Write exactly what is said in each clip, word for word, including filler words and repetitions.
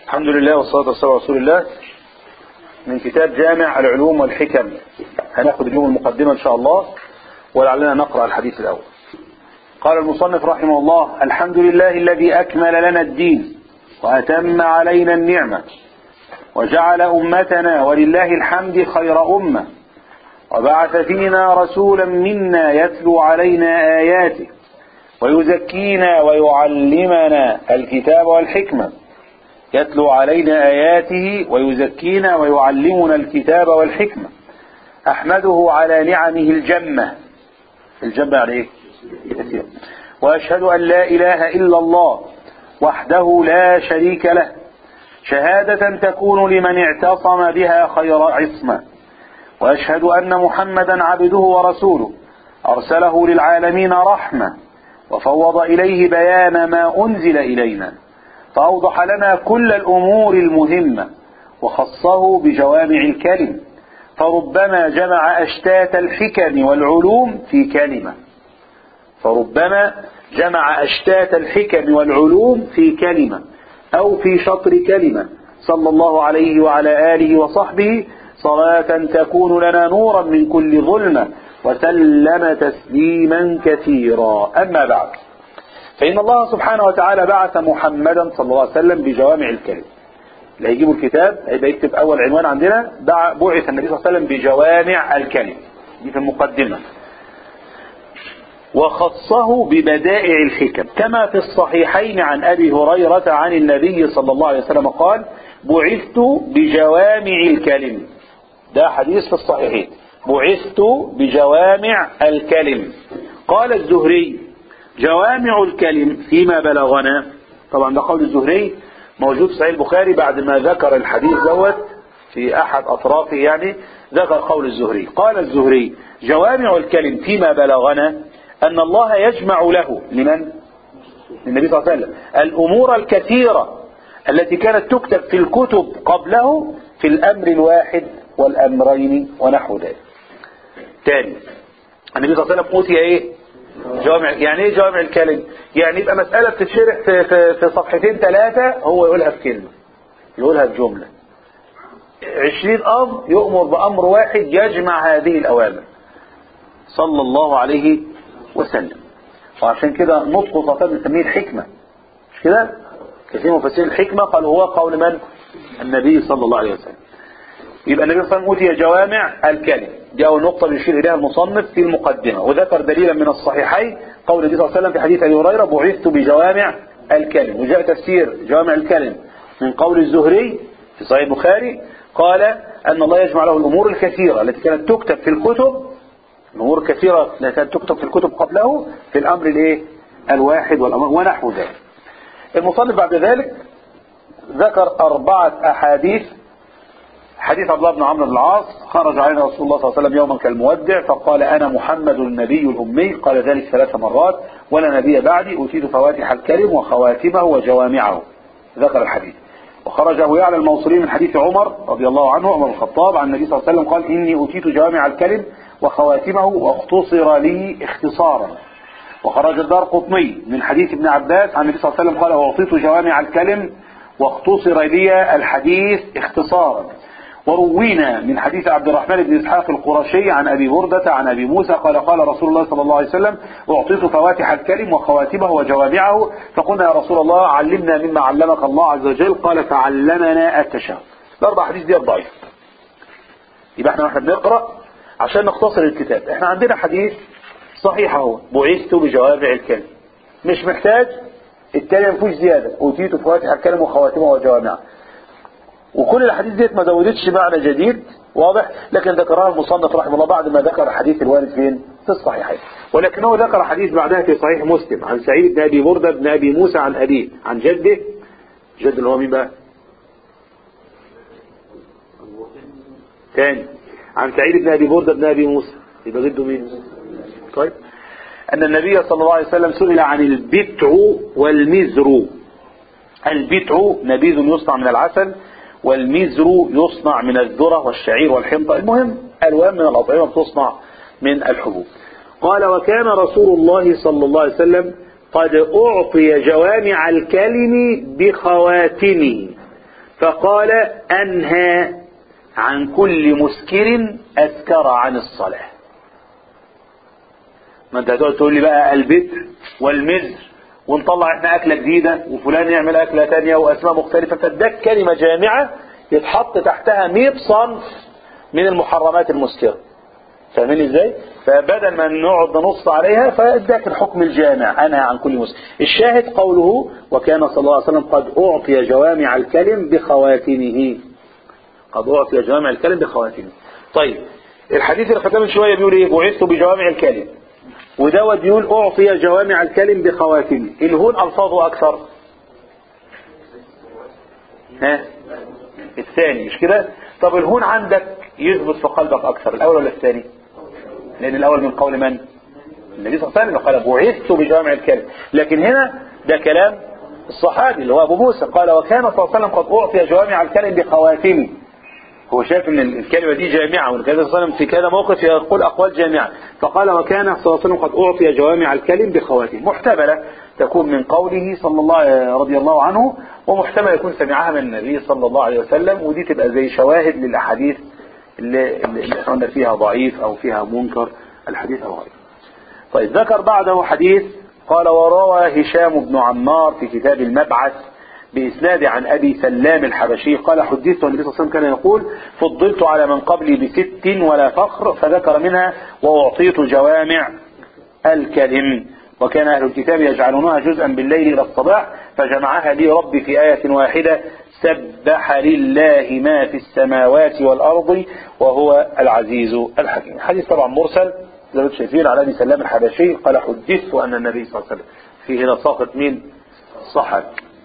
الحمد لله والصلاة والسلام على رسول الله. من كتاب جامع العلوم والحكم هناخد اليوم المقدمة إن شاء الله، ولعلنا نقرأ الحديث الأول. قال المصنف رحمه الله: الحمد لله الذي أكمل لنا الدين وأتم علينا النعمة وجعل أمتنا ولله الحمد خير أمة، وبعث فينا رسولا منا يتلو علينا آياته ويزكينا ويعلمنا الكتاب والحكمة يتلو علينا آياته ويزكينا ويعلمنا الكتاب والحكمة. أحمده على نعمه الجمة. الجمة يعني إيه؟ كثير. وأشهد أن لا إله إلا الله وحده لا شريك له، شهادة تكون لمن اعتصم بها خير عصمة. وأشهد أن محمدا عبده ورسوله أرسله للعالمين رحمة، وفوض إليه بيان ما أنزل إلينا، فأوضح لنا كل الأمور المهمة، وخصه بجوامع الكلم، فربما جمع أشتات الحكم والعلوم في كلمة فربما جمع أشتات الحكم والعلوم في كلمة أو في شطر كلمة. صلى الله عليه وعلى آله وصحبه صلاة تكون لنا نورا من كل ظلمة، وسلم تسليما كثيرا. أما بعد، فإن الله سبحانه وتعالى بعث محمدا صلى الله عليه وسلم بجوامع الكلم. اللي هيجيبوا الكتاب هيبقى يكتب أول عنوان عندنا: بعث النبي صلى الله عليه وسلم بجوامع الكلم، دي في المقدمة. وخصه ببدائع الحكم، كما في الصحيحين عن أبي هريرة عن النبي صلى الله عليه وسلم قال: بعثت بجوامع الكلم. ده حديث في الصحيحين: بعثت بجوامع الكلم. قال الزهري: جوامع الكلم فيما بلغنا. طبعا ده قول الزهري موجود في صحيح البخاري، بعد ما ذكر الحديث دوت في أحد أطرافه، يعني ذكر قول الزهري. قال الزهري: جوامع الكلم فيما بلغنا أن الله يجمع له، لمن؟ للنبي صلى الله عليه وسلم، الأمور الكثيرة التي كانت تكتب في الكتب قبله في الأمر الواحد والأمرين ونحو ذلك. تاني، النبي صلى الله عليه وسلم أوتي إيه؟ جوامع. يعني إيه جوامع الكلم؟ يعني يبقى مسألة بتتشرح في, في, في صفحتين ثلاثة، هو يقولها في كلمة، يقولها في جملة. عشرين أمر يؤمر بأمر واحد يجمع هذه الأوامر صلى الله عليه وسلم. وعشان كده نطق صفات نسميه الحكمة، مش كده؟ كثير مفسرين الحكمة قال هو قول من؟ النبي صلى الله عليه وسلم. يبقى النبي صلى الله عليه وسلم أوتي جوامع الكلم، دي أول نقطة يشير إليها المصنف في المقدمة. وذكر دليلا من الصحيحين قول النبي صلى الله عليه وسلم في حديث أبي هريرة: بعثت بجوامع الكلم. وجاء تفسير جوامع الكلم من قول الزهري في صحيح البخاري، قال أن الله يجمع له الأمور الكثيرة التي كانت تكتب في الكتب، الأمور الكثيرة التي كانت تكتب في الكتب قبله في الأمر الايه؟ الواحد والأمر ونحو ذلك. المصنف بعد ذلك ذكر أربعة أحاديث. حديث عبد الله بن عمرو بن العاص: خرج علينا رسول الله صلى الله عليه وسلم يوما كالمودع فقال: أنا محمد النبي الأمي. قال ذلك ثلاث مرات: ولا نبي بعدي، أوتيت فواتح الكلم وخواتمه وجوامعه. ذكر الحديث. وخرج أبو يعلى الموصلي من حديث عمر رضي الله عنه، عمر الخطاب، عن النبي صلى الله عليه وسلم قال: إني أوتيت جوامع الكلم وخواتمه واختصر لي اختصارا. وخرج الدارقطني من حديث ابن عباس عن النبي صلى الله عليه وسلم قال: أعطيت جوامع الكلم واختصر لي الحديث اختصارا. وروينا من حديث عبد الرحمن بن إسحاق القرشي عن أبي بردة عن أبي موسى قال: قال رسول الله صلى الله عليه وسلم: أعطيت فواتح الكلم وخواتمه وجوامعه. فقلنا: يا رسول الله علمنا مما علمك الله عز وجل. قال: فعلمنا التشهد. الأربع حديث دي ضعيف. يبقى احنا واحنا بنقرأ عشان نختصر الكتاب، احنا عندنا حديث صحيح اهو: بعثت بجوامع الكلم، مش محتاج التاني، ما فيهوش زيادة: أوتيت فواتح الكلم وخواتمه وجوامعه. وكل الحديث ديت ما زودتش معنى جديد، واضح، لكن ذكرها المصنف رحمه الله بعد ما ذكر حديث الوارد فين؟ في الصحيحين. ولكنه ذكر حديث بعدها في صحيح مسلم عن سعيد بن أبي بردة بن أبي موسى عن أبيه عن جده. جد اللي هو مين بقى؟ تاني، عن سعيد بن أبي بردة بن أبي موسى، يبقى جده مين؟ طيب، أن النبي صلى الله عليه وسلم سئل عن البتع والمزر. البتع نبيذ يصنع من العسل، والمزر يصنع من الذرة والشعير والحنطة، المهم ألوان من الأطعمة بتصنع من الحبوب. قال: وكان رسول الله صلى الله عليه وسلم قد أعطي جوامع الكلم بخواتمه، فقال أنهى عن كل مسكر أسكر عن الصلاة. ما انت هتقعد تقول لي بقى البتر والمزر ونطلع احنا أكلة جديدة وفلان يعمل أكلة تانية وأسماء مختلفة، فدك كلمة جامعة يتحط تحتها مئة صنف من المحرمات المسكرة. فاهمين ازاي؟ فبدل ما نقعد ننص عليها فاداك الحكم الجامع أنهى عن كل مسكر. الشاهد قوله وكان صلى الله عليه وسلم قد أعطي جوامع الكلم بخواتمه. قد أعطي جوامع الكلم بخواتمه. طيب الحديث اللي ختم شوية بيقول ايه؟ بعثت بجوامع الكلم، ودوت بيقول أعطي جوامع الكلم بخواتمه. الهون ألفاظه أكثر. ها الثاني مش كده؟ طب الهون عندك يثبت في قلبك أكثر، الأول ولا الثاني؟ لأن الأول من قول من؟ النبي صلى الله عليه وسلم قال بعثت بجوامع الكلم، لكن هنا ده كلام الصحابي اللي هو أبو موسى قال وكان صلى الله عليه وسلم قد أعطي جوامع الكلم بخواتمه. هو شايف ان الكلمة دي جامعة، والنبي صلى الله عليه وسلم في كذا موقف يقول أقوال جامعة، فقال وكان صلى الله عليه وسلم قد أعطي جوامع الكلم بخواتمه. محتملة تكون من قوله صلى الله رضي الله عنه، ومحتمل يكون سمعها من النبي صلى الله عليه وسلم، ودي تبقى زي شواهد للأحاديث اللي, اللي قلنا فيها ضعيف أو فيها منكر الحديث أو غيره. طيب ذكر بعده حديث قال وروى هشام بن عمار في كتاب المبعث بإسناد عن أبي سلام الحبشي قال حدثت النبي صلى الله عليه وسلم كان يقول فضلت على من قبلي بست ولا فخر، فذكر منها وأعطيت جوامع الكلم، وكان أهل الكتاب يجعلونها جزءا بالليل إلى الصباح، فجمعها لي ربي في آية واحدة سبح لله ما في السماوات والأرض وهو العزيز الحكيم. حديث طبعا مرسل زي ما انتم شايفين على أبي سلام الحبشي قال حدثت أن النبي صلى الله عليه وسلم في هنا ساقط مين؟ صحابي.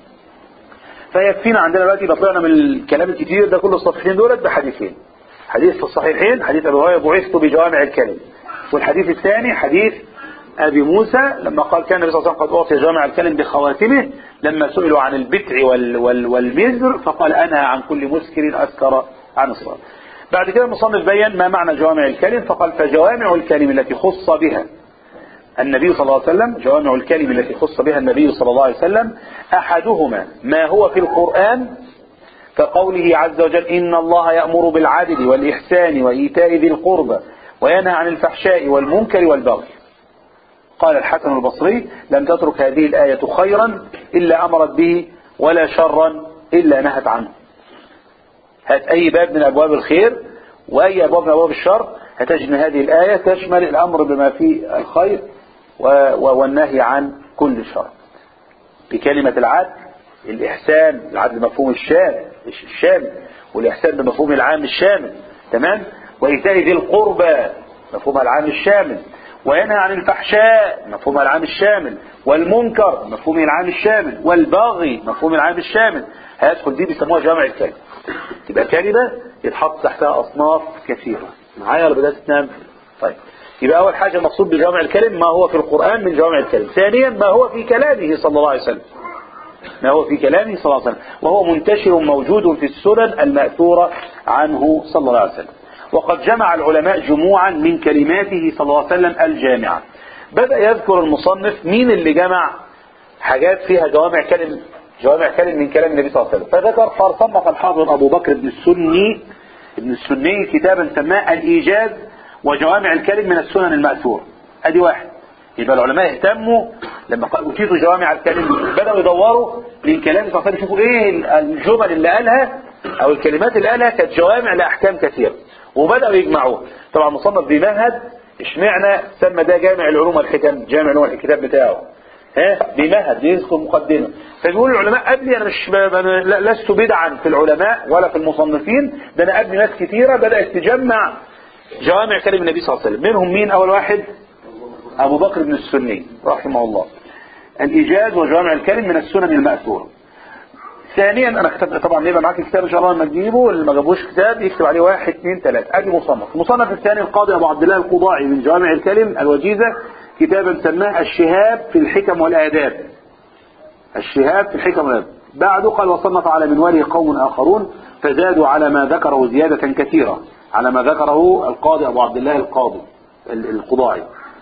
فيكفينا عندنا دلوقتي بطلعنا من الكلام الكتير ده كله الصفحتين دولت بحديثين. حديث في الصحيحين حديث أبي هريرة بعثت بجوامع الكلم، والحديث الثاني حديث أبي موسى لما قال كان النبي صلى الله عليه وسلم قد أعطي جوامع الكلم بخواتمه لما سئلوا عن البتع وال وال والمزر فقال أنهى عن كل مسكر أسكر عن الصلاة. بعد كده المصنف بين ما معنى جوامع الكلم فقال فجوامع الكلم التي خص بها النبي صلى الله عليه وسلم، جوامع الكلم التي خص بها النبي صلى الله عليه وسلم أحدهما ما هو في القرآن كقوله عز وجل إن الله يأمر بالعدل والإحسان وإيتاء ذي القربى وينهى عن الفحشاء والمنكر والبغي. قال الحسن البصري لم تترك هذه الآية خيرا إلا أمرت به ولا شرا إلا نهت عنه. هات أي باب من أبواب الخير وأي أبواب من أبواب الشر هتجد هذه الآية تشمل الأمر بما فيه الخير والنهي عن كل شر. بكلمة العدل الإحسان، العدل مفهوم الشامل الشامل والإحسان بمفهوم العام الشامل، تمام؟ وإيتاء ذي القربى مفهوم العام الشامل، وينهى عن الفحشاء مفهوم العام الشامل، والمنكر مفهوم العام الشامل، والبغي مفهوم العام الشامل. هيدخل دي بيسموها جوامع الكلم. تبقى كلمة يتحط تحتها أصناف كثيرة. معايا ولا بدأت تنام؟ طيب يبقى أول حاجة المقصود بجوامع الكلم ما هو في القرآن من جوامع الكلم. ثانيا ما هو في كلامه صلى الله عليه وسلم، ما هو في كلامه صلى الله عليه وسلم وهو منتشر موجود في السنن المأثورة عنه صلى الله عليه وسلم. وقد جمع العلماء جموعا من كلماته صلى الله عليه وسلم الجامعة. بدأ يذكر المصنف مين اللي جمع حاجات فيها جوامع كلم جوامع كلم من كلام النبي صلى الله عليه وسلم. فذكر فصنف الحافظ أبو بكر بن السني ابن السني كتابا سماه الإيجاز وجوامع الكلم من السنن المأثورة. ادي واحد. يبقى العلماء اهتموا لما قالوا اوتيتوا جوامع الكلم بدأوا يدوروا من كلام صلى الله عليه وسلم يشوفوا ايه الجمل اللي قالها او الكلمات اللي قالها كانت جوامع لاحكام كثيرة وبدأوا يجمعوها. طبعا مصنف بيمهد اشمعنى سمى ده جامع العلوم والحكم، جامع العلوم الكتاب بتاعه ها بيمهد بيذكر مقدمة. فبيقول العلماء قبلي انا مش أنا لست بدعا في العلماء ولا في المصنفين، ده انا قبلي ناس كثيرة بدأت تجمع جوامع كلم النبي صلى الله عليه وسلم. منهم مين؟ اول واحد ابو بكر بن السني رحمه الله، الايجاز وجوامع الكلم من السنن المأثورة. ثانيا انا كتبت طبعا يبقى معاك كتاب ان شاء الله لما تجيبه، اللي ما جابوش كتاب يكتب عليه واحد اثنين ثلاثة. ادي مصنف. المصنف الثاني القاضي ابو عبد الله القضاعي من جوامع الكلم الوجيزة كتابا سماه الشهاب في الحكم والآداب. الشهاب في الحكم والآداب. بعده قال وصنف على منواله قوم آخرون فزادوا على ما ذكره زيادة كثيرة على ما ذكره القاضي أبو عبد الله القاضي القضاعي.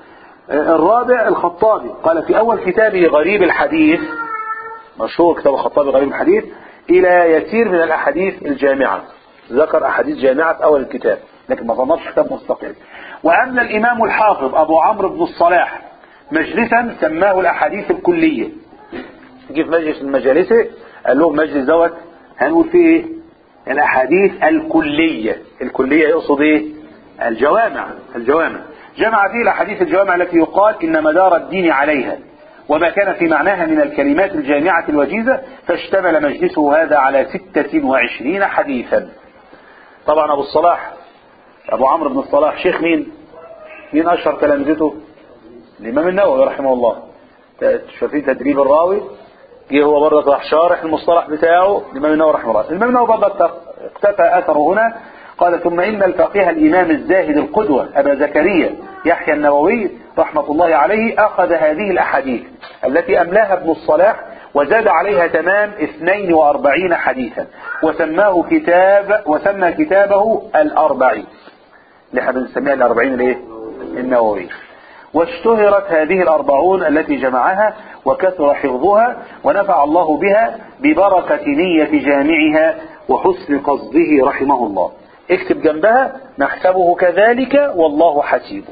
الرابع الخطابي قال في أول كتابه غريب الحديث، مشهور كتاب الخطابي غريب الحديث، إلى يسير من الأحاديث الجامعة، ذكر أحاديث جامعة في أول الكتاب لكن ما ظنش كتاب مستقل. وأن الإمام الحافظ أبو عمرو بن الصلاح مجلسا سماه الأحاديث الكلية، يجي في مجلس من مجالسه قال لهم مجلس دوت هنقول فيه ايه؟ الأحاديث الكلية. الكلية يقصد ايه؟ الجوامع. الجوامع جمع فيه الأحاديث الجوامع التي يقال إن مدار الدين عليها وما كان في معناها من الكلمات الجامعة الوجيزة، فاشتمل مجلسه هذا على ستة وعشرين حديثا. طبعا أبو الصلاح أبو عمرو بن الصلاح شيخ مين؟ مين أشهر تلامذته؟ الإمام النووي رحمه الله. شايفين تدريب الراوي؟ جه هو برضه راح شارح المصطلح بتاعه الإمام النووي رحمه الله. الإمام النووي برضه اقتفى أثره هنا، قال ثم إن الفقيه الإمام الزاهد القدوة أبا زكريا يحيى النووي رحمة الله عليه أخذ هذه الأحاديث التي أملاها ابن الصلاح وزاد عليها تمام اثنين وأربعين حديثا وسماه كتاب وسمى كتابه الأربعين، اللي احنا بنسميها الأربعين الايه؟ النووي. واشتهرت هذه الأربعون التي جمعها وكثر حفظها ونفع الله بها ببركة نية جامعها وحسن قصده رحمه الله. اكتب جنبها نحسبه كذلك والله حسيبه.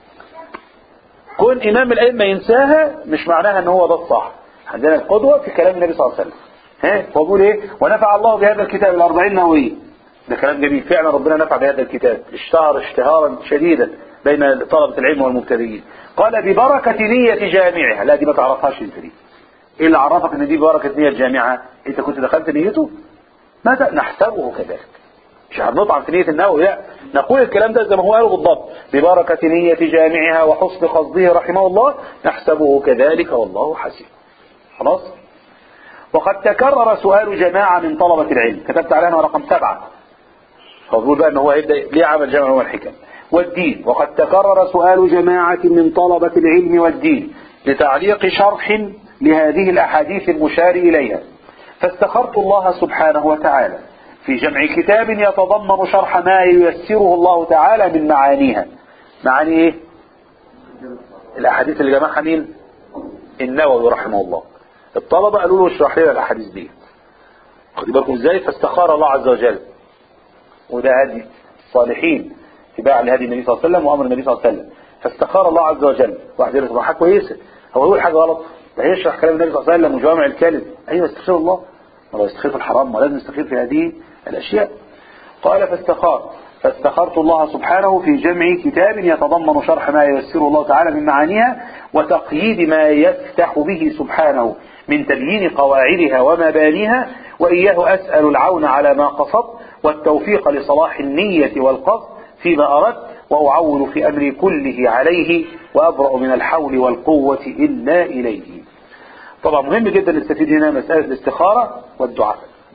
كون إمام الأئمة ينساها مش معناها ان هو ده الصح. عندنا القدوة في كلام النبي صلى الله عليه وسلم. ها هو بيقول ايه؟ ونفع الله بهذا الكتاب الأربعين نووي. ده كلام جميل فعلا، ربنا نفع بهذا الكتاب، اشتهر اشتهارا شديدا بين طلبة العلم والمبتدئين. قال ببركة نية جامعها. لا دي ما تعرفهاش انت دي. ايه اللي عرفك ان دي بركة نية جامعها؟ انت كنت دخلت نيته؟ ماذا نحسبه كذلك؟ مش هنطعن في نية النووي، لا نقول الكلام ده زي ما هو قاله بالضبط. ببركة نية جامعها وحسن قصده رحمه الله نحسبه كذلك والله حسيب. خلاص. وقد تكرر سؤال جماعة من طلبة العلم، كتبت عليها رقم سبعة. هو بيقول بقى ان هو هيبدأ ليه عمل جمع والحكم والدين. وقد تكرر سؤال جماعة من طلبة العلم والدين لتعليق شرح لهذه الأحاديث المشار إليها، فاستخرت الله سبحانه وتعالى في جمع كتاب يتضمن شرح ما ييسره الله تعالى من معانيها. معاني ايه؟ الأحاديث اللي جمعها مين؟ النووي رحمه الله. الطلبة قالوا له اشرح لنا الأحاديث دي. خدوا بالكم ازاي؟ فاستخار الله عز وجل، وده هدي الصالحين اتباع لهدي النبي صلى الله عليه وسلم وامر النبي صلى الله عليه وسلم. فاستخار الله عز وجل. واحد يقول له حاجه كويسه، هو يقول حاجه غلط، ده يشرح كلام النبي صلى الله عليه وسلم وجوامع الكلم. ايوه استخير الله، ما يستخير في الحرام، ما لازم يستخير في هذه الاشياء. قال فاستخار فاستخرت الله سبحانه في جمع كتاب يتضمن شرح ما ييسره الله تعالى من معانيها وتقييد ما يفتح به سبحانه من تبيين قواعدها ومبانيها، وإياه أسأل العون على ما قصدت والتوفيق لصلاح النية والقصد فيما أردت، وأعول في أمري كله عليه وأبرأ من الحول والقوة إلا إليه. طبعا مهم جدا نستفيد هنا مسألة الاستخارة والدعاء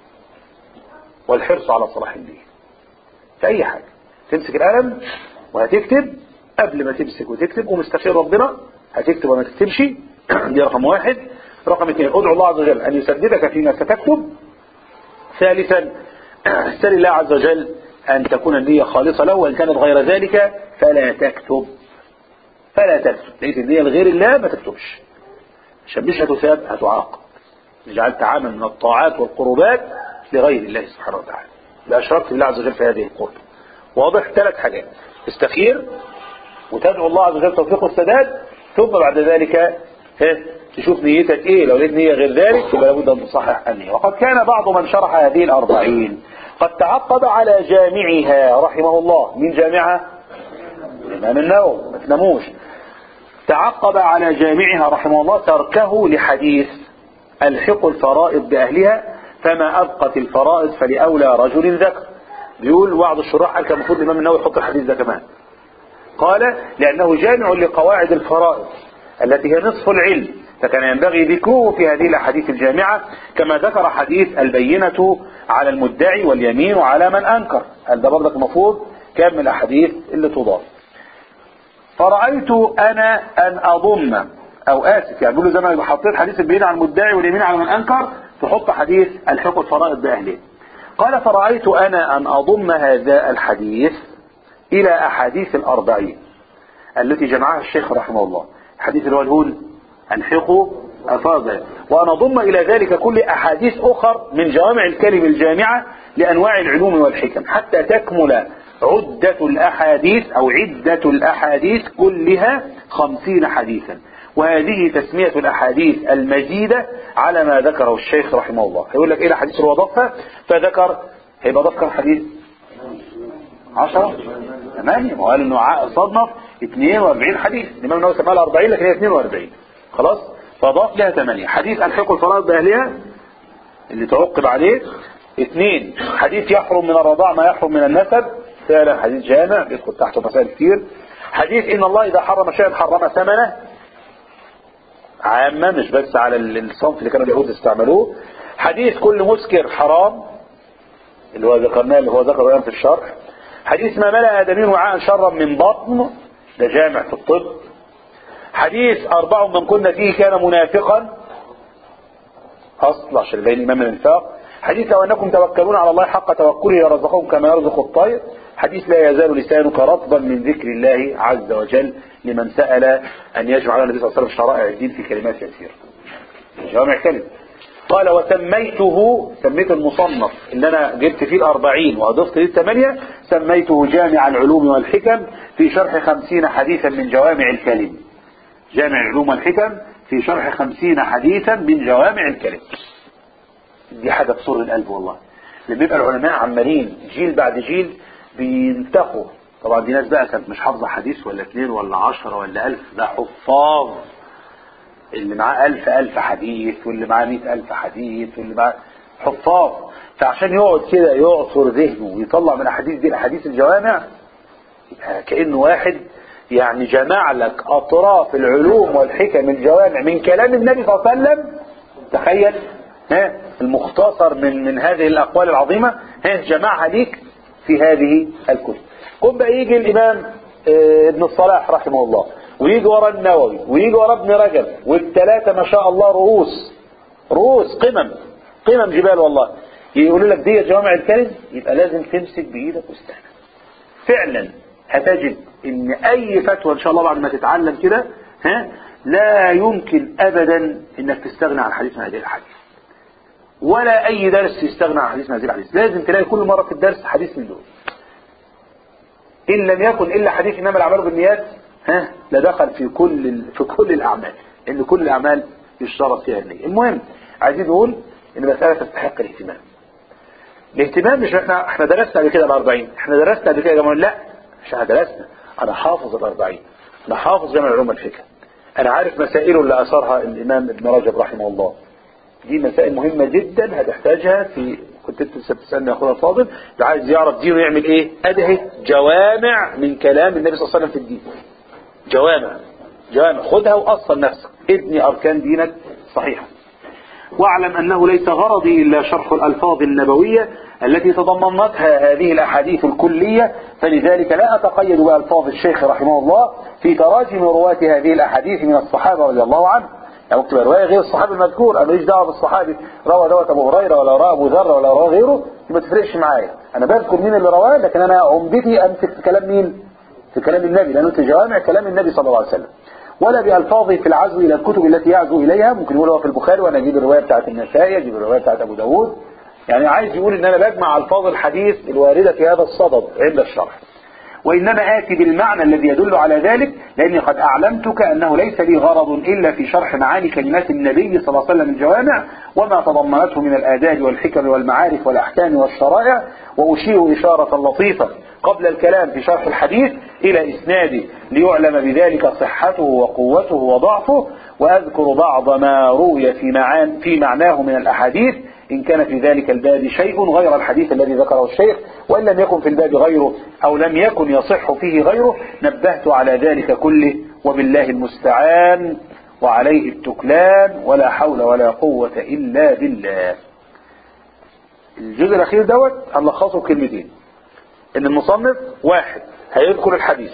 والحرص على صلاح النية في أي حاجة. تمسك القلم وهتكتب، قبل ما تمسك وتكتب ومستخير ربنا هتكتب وما تكتبش. دي رقم واحد. رقم اثنين ادعو الله عز وجل أن يسددك فيما ستكتب. ثالثا سل الله عز وجل أن تكون النية خالصة له، وإن كانت غير ذلك فلا تكتب. فلا تكتب لقيت النية لغير الله ما تكتبش، عشان مش هتثاب هتعاقب. جعلت عاما من الطاعات والقربات لغير الله سبحانه وتعالى، لأشركت بالله عز وجل في هذه القرب. واضح؟ ثلاث حاجات: تستخير وتدعو الله عز وجل توفيق السداد، ثم بعد ذلك تشوف نيتك ايه. لو لقيت نية غير ذلك يبقى لابد ان تصحح النية. وقد كان بعض من شرح هذه الأربعين قد تعقب على جامعها رحمه الله. من جامعها؟ الإمام النووي، ما تناموش. تعقب على جامعها رحمه الله تركه لحديث الحق الفرائض بأهلها فما أبقت الفرائض فلأولى رجل ذكر. بيقول بعض الشراح قال كان المفروض الإمام النووي يحط الحديث ده كمان. قال لأنه جامع لقواعد الفرائض التي هي نصف العلم، فكان ينبغي ذكره في هذه الأحاديث الجامعة، كما ذكر حديث البينة على المدعي واليمين على من أنكر. هل ده برضك المفروض كان من الأحاديث اللي تضاف. فرأيت أنا أن أضم أو آسف يعني بيقولوا زي ما حطيت حديث البينة على المدعي واليمين على من أنكر تحط حديث الحق الفرائض بأهله. قال فرأيت أنا أن أضم هذا الحديث إلى أحاديث الأربعين التي جمعها الشيخ رحمه الله. الحديث اللي هو الهول الحق أفاضل. وأن أضم إلى ذلك كل أحاديث أخر من جوامع الكلم الجامعة لأنواع العلوم والحكم حتى تكمل عدة الأحاديث أو عدة الأحاديث كلها خمسين حديثا. وهذه تسمية الأحاديث المزيدة على ما ذكره الشيخ رحمه الله. يقول لك إيه الحديث اللي وضفها؟ فذكر هيبقى ضف كم حديث؟ عشرة ثمانية. ما قال إنه صنف اثنين وأربعين حديث. الإمام النووي سماها أربعين لكن هي اثنين وأربعين. خلاص؟ فضاف لها ثمانية. حديث الحق الفرائض بأهلها اللي تعقب عليه. اثنين حديث يحرم من الرضاع ما يحرم من النسب، فعلا حديث جامع بيدخل تحته مسائل كتير. حديث إن الله إذا حرم شيئا حرم ثمنه، عامة مش بس على الصنف اللي كانوا اليهود استعملوه. حديث كل مسكر حرام اللي هو ذكرناه اللي هو ذكره الآن في الشرح. حديث ما ملأ آدمين وعاء شرا من بطن، ده جامع في الطب. حديث أربع من كنا فيه كان منافقا، أصل عشان يبين إمام النفاق. حديث لو أنكم توكلون على الله حق توكله يرزقكم كما يرزق الطير. حديث لا يزال لسانك رطبا من ذكر الله عز وجل لمن سأل أن يجمع النبي صلى الله عليه وسلم شرائع الدين في كلمات يسيرة. جوامع كلمة. قال وسميته، سميت المصنف اللي أنا جبت فيه الأربعين وأضفت ليه الثمانية، سميته جامع العلوم والحكم في شرح خمسين حديثا من جوامع الكلم. جامع العلوم والحكم في شرح خمسين حديثا من جوامع الكلم. دي حاجة بصور القلب والله. لما يبقى العلماء عمالين جيل بعد جيل بينتقوا، طبعا دي ناس بقى كانت مش حافظة حديث ولا اثنين ولا عشرة ولا ألف، ده حفاظ اللي معاه ألف ألف حديث واللي معاه مئة ألف حديث واللي معاه حفاظ. فعشان يقعد كده يعصر ذهنه ويطلع من الأحاديث دي الأحاديث الجوامع، كأنه واحد يعني جمع لك أطراف العلوم والحكم الجوامع من كلام النبي صلى الله عليه وسلم. تخيل ها المختصر من من هذه الأقوال العظيمة، ها جمعها ليك في هذه الكتب. قم بقى يجي الإمام اه ابن الصلاح رحمه الله، ويجي ورا النووي، ويجي ورا ابن رجب، والثلاثة ما شاء الله رؤوس رؤوس قمم قمم جبال والله. يقولوا لك دي جوامع الكلم، يبقى لازم تمسك بإيدك واستهنى. فعلا هتجد ان اي فتوى ان شاء الله بعد ما تتعلم كده ها لا يمكن ابدا انك تستغنى عن حديث من هذه الحديث، ولا اي درس يستغنى عن حديث من هذه الحديث. لازم تلاقي كل مرة في الدرس حديث من دول، ان لم يكن الا حديث انما الاعمال بالنيات ها لدخل في كل في كل الاعمال، ان كل الاعمال يشترط فيها النية. المهم عايزين نقول ان المسألة تستحق الاهتمام. الاهتمام مش احنا احنا درسنا قبل كده الأربعين، احنا درسنا قبل كده يا جماعه، لا مش احنا درسنا، انا حافظ الأربعين، انا حافظ جامع العلوم والحكم، انا عارف مسائله اللي اثرها الامام ابن رجب رحمه الله. دي مسائل مهمة جدا هتحتاجها في، كنت انت بتسالني يا اخويا الفاضل، اللي عايز يعرف دينه يعمل ايه، ادهه جوامع من كلام النبي صلى الله عليه وسلم في الدين. جوامع جوامع خدها واصل نفسك، ابني اركان دينك صحيحة. واعلم انه ليس غرضي الا شرح الالفاظ النبوية التي تضمنتها هذه الاحاديث الكلية، فلذلك لا اتقيد بالفاظ الشيخ رحمه الله في تراجم رواة هذه الاحاديث من الصحابة رضي الله عنهم. يعني مكتب رواية غير الصحابي المذكور، انا ماليش دعوه بالصحابي روى دوت ابو هريره ولا روى ابو ذر ولا روى غيره، ما تفرقش معايا. انا بذكر مين اللي رواه، لكن انا عمدتي امسك في كلام مين؟ في كلام النبي، لانه في جوامع كلام النبي صلى الله عليه وسلم. ولا بألفاظه في العزو الى الكتب التي يعزو اليها، ممكن يقول هو في البخاري وانا اجيب الروايه بتاعت النسائي، اجيب الروايه بتاعت ابو داود. يعني عايز يقول ان انا بجمع الفاظ الحديث الوارده في هذا الصدد عند الشرح، وإنما آتي بالمعنى الذي يدل على ذلك، لأني قد أعلمتك أنه ليس لي غرض إلا في شرح معاني كلمات النبي صلى الله عليه وسلم الجوامع وما تضمنته من الآداب والحكم والمعارف والأحكام والشرائع. وأشير إشارة لطيفة قبل الكلام في شرح الحديث إلى إسناده ليعلم بذلك صحته وقوته وضعفه، وأذكر بعض ما روي في, معان في معناه من الأحاديث إن كان في ذلك الباب شيء غير الحديث الذي ذكره الشيخ، وإن لم يكن في الباب غيره أو لم يكن يصح فيه غيره نبهت على ذلك كله، وبالله المستعان وعليه التكلان، ولا حول ولا قوة إلا بالله. الجزء الأخير دوت هنلخصه بكلمتين، إن المصنف واحد هيذكر الحديث،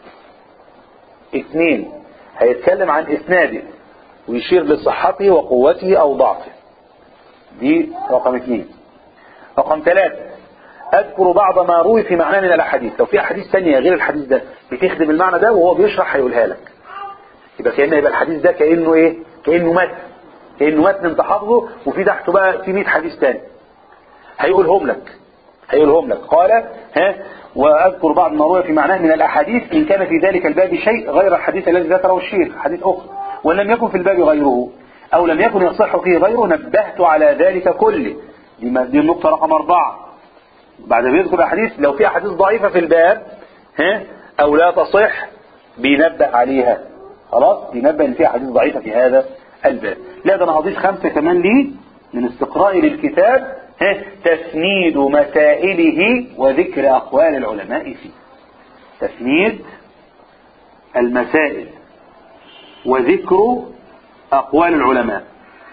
اثنين هيتكلم عن إسناده ويشير لصحته وقوته أو ضعفه، دي رقم اثنين. رقم ثلاثة اذكر بعض ما روي في معناه من الاحاديث، لو في احاديث ثانيه غير الحديث ده بتخدم المعنى ده وهو بيشرح هيقولها لك، يبقى كأنه يبقى الحديث ده كأنه ايه، كأنه متن لانه متن انت حافظه وفي تحته بقى في مئة حديث تاني هيقولهم لك هيقولهم لك. قال ها واذكر بعض ما روى في معناه من الاحاديث ان كان في ذلك الباب شيء غير الحديث الذي ذكره الشيخ حديث اخر وان لم يكن في الباب غيره او لم يكن يصح فيه غيره نبهت على ذلك كله. دي دي النقطه رقم أربعة. بعد ما يذكر احاديث لو في احاديث ضعيفه في الباب ها او لا تصح بينبه عليها. خلاص بينبه ان في احاديث ضعيفه في هذا الباب. لا ده انا هضيف خمسه كمان ليه من استقرائي للكتاب. ها تسنيد مسائله وذكر اقوال العلماء فيه. تسنيد المسائل وذكر اقوال العلماء.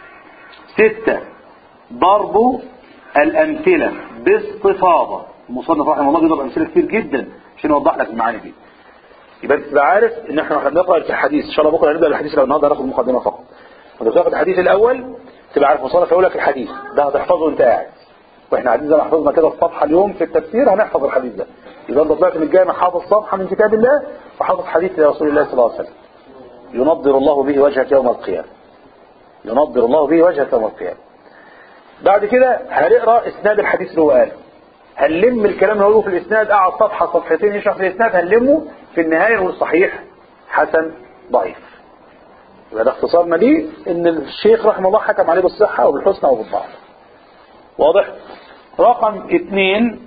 ستة ضرب الامثله باستفاضه. المصنف رحمه الله بيضرب امثله كتير جدا عشان يوضح لك المعاني دي. يبقى انت تبقى عارف ان احنا واحنا بنقرا في الحديث ان شاء الله بكره هنبدا بالحديث الاول النهارده هناخد مقدمه فقط. وانت بتاخد الحديث الاول تبقى عارف مصنف يقول لك الحديث ده هتحفظه وانت قاعد. واحنا قاعدين زي ما حفظنا كده الصفحه اليوم في التفسير هنحفظ الحديث ده. يبقى انت طلعت من الجامع حافظ صفحه من كتاب الله وحافظ حديث رسول الله صلى الله عليه وسلم. ينضر الله به وجهك يوم القيامه. ينضر الله به وجهك يوم القيامه. بعد كده هنقرا اسناد الحديث اللي هو قاله. هنلم الكلام اللي هو في الاسناد قعد صفحه صفحتين يشرح في الاسناد هنلمه في النهايه نقول صحيح حسن ضعيف. يبقى ده اختصارنا ليه ان الشيخ رحمه الله حكم عليه بالصحه وبالحسنى وبالضعف. واضح؟ رقم اثنين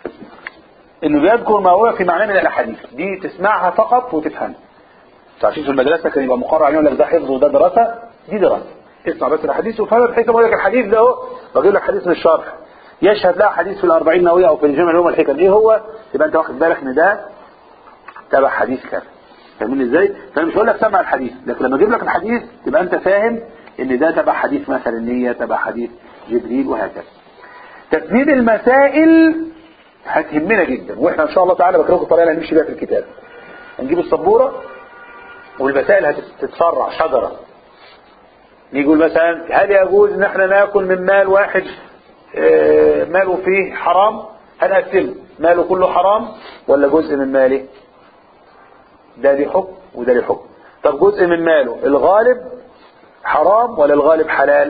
انه بيذكر ما هو في معناه من الاحاديث. دي تسمعها فقط وتفهمها. تعرفين في المدرسه كان يبقى مقرر عليهم لك ده حفظ وده دراسه. دي دراسه. اسمع بس الحديث وفهمها بحيث اقول لك الحديث ده اهو بجيب لك حديث من الشرح يشهد لها حديث في الأربعين النووية او في الجامع العلوم والحكم ايه هو يبقى انت واخد بالك ان ده تبع حديث كذا. فاهمين ازاي؟ فانا مش هقول لك سمع الحديث لكن لما اجيب لك الحديث تبقى انت فاهم ان ده تبع حديث مثلا النية تبع حديث جبريل وهكذا. تسنيد المسائل هتهمنا جدا واحنا ان شاء الله تعالى بكرهكم الطريقه اللي هنمشي بيها في الكتاب. هنجيب السبوره والمسائل هتتفرع شجره. يقول مثلا هل يجوز ان احنا ناكل من مال واحد اه ماله فيه حرام هنقسمه ماله كله حرام ولا جزء من ماله؟ ده ليه حكم وده ليه حكم. طب جزء من ماله الغالب حرام ولا الغالب حلال؟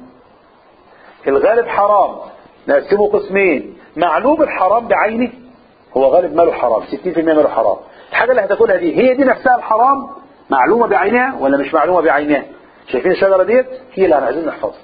الغالب حرام نقسمه قسمين. معلوم الحرام بعينه هو غالب ماله حرام ستين بالمئة ماله حرام. الحاجة اللي هتاكلها دي هي دي نفسها الحرام معلومة بعينها ولا مش معلومة بعينها؟ شايفين الشجرة ديت هي اللي عايزين نحفظها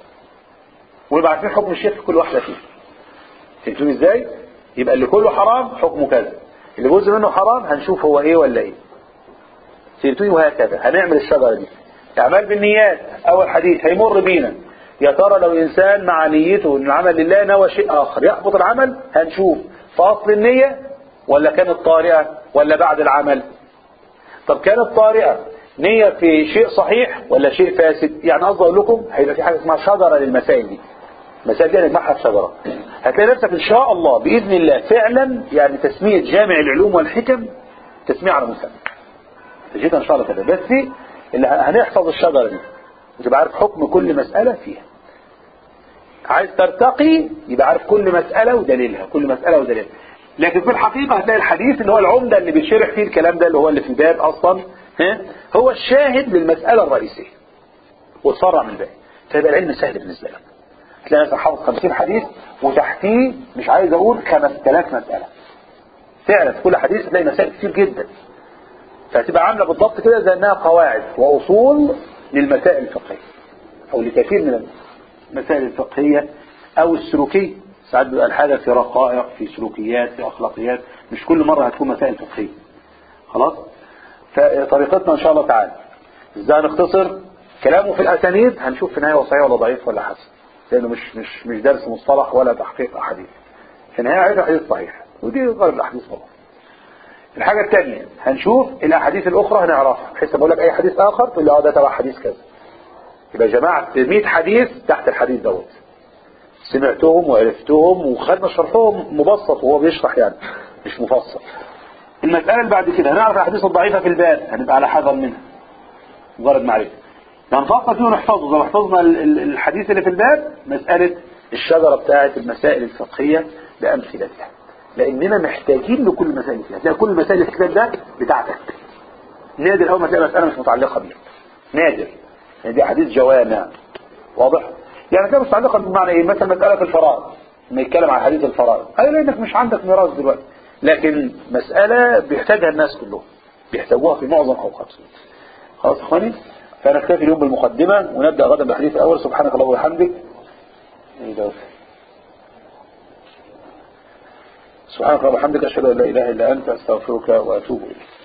ونبقى عارفين حكم الشيخ في كل واحدة فيه. فهمتوا ازاي؟ يبقى اللي كله حرام حكمه كذا اللي جزء منه حرام هنشوف هو ايه ولا ايه. فهمتوا؟ وهكذا هنعمل الشجرة دي. اعمال بالنيات اول حديث هيمر بينا. يا ترى لو انسان مع نيته ان العمل لله نوى شيء اخر يحبط العمل هنشوف في اصل النية ولا كانت طارئة ولا بعد العمل. طب كانت طارئة نية في شيء صحيح ولا شيء فاسد؟ يعني قصدي اقول لكم هيبقى في حاجة اسمها شجرة للمسائل دي. المسائل دي هنجمعها في شجرة. هتلاقي نفسك ان شاء الله باذن الله فعلا يعني تسمية جامع العلوم والحكم تسمية على مسمى. جيت ان شاء الله كده بس اللي هنحفظ الشجرة دي وتبقى عارف حكم كل مسألة فيها. عايز ترتقي يبقى عارف كل مسألة ودليلها كل مسألة ودليلها. لكن في الحقيقة هتلاقي الحديث اللي هو العمدة اللي بيشرح فيه الكلام ده اللي هو اللي في الباب اصلا ها هو الشاهد للمسألة الرئيسية وتفرع من الباقي. فيبقى العلم سهل بالنسبة لك. تلاقي مثلا حافظ خمسين حديث وتحتيه مش عايز اقول خمس آلاف مسألة. فعلا في كل حديث تلاقي مسائل كتير جدا. فهتبقى عاملة بالضبط كده زي انها قواعد واصول للمسائل الفقهية او لكثير من المسائل الفقهية او السلوكية. ساعات بيبقى الحاجة في رقائق في سلوكيات في اخلاقيات مش كل مرة هتكون مسائل فقهية. خلاص. فطريقتنا ان شاء الله تعالى ازاي نختصر كلامه في الاسانيد هنشوف في النهاية هو صحيح ولا ضعيف ولا حسن لانه مش مش مش درس مصطلح ولا تحقيق احاديث. في النهاية عايز حديث صحيح ودي غير الاحاديث طبعا. الحاجة الثانية هنشوف الاحاديث الاخرى هنعرفها بحيث بقول لك اي حديث اخر تقول لي اه ده تبع حديث كذا. يبقى جماعة مئة حديث تحت الحديث دوت سمعتهم وعرفتهم وخدنا شرحهم مبسط وهو بيشرح يعني مش مفصل. المسألة اللي بعد كده هنعرف الاحاديث الضعيفة في الباب هنبقى على حذر منها مجرد معرفة. هنفصل فيه ونحفظه زي ما حفظنا الحديث اللي في الباب مسألة الشجرة بتاعة المسائل الفقهية بأمثلتها لأننا محتاجين لكل المسائل فيها. هتلاقي كل المسائل في الكتاب ده بتاعتك. نادر أول ما تلاقي مسألة مش متعلقة بيها. نادر. يعني دي حديث جوامع واضح؟ يعني كان متعلقا بمعنى ايه؟ مثلا مسألة الفرائض، لما يتكلم عن حديث الفرائض اي لانك مش عندك ميراث دلوقتي، لكن مسألة بيحتاجها الناس كلهم، بيحتاجوها في معظم اوقاتهم. خلاص يا اخواني، فنكتفي اليوم بالمقدمة ونبدأ غدا بالحديث الاول. سبحانك اللهم وبحمدك، سبحانك اللهم وبحمدك اشهد ان لا اله الا انت استغفرك واتوب اليك.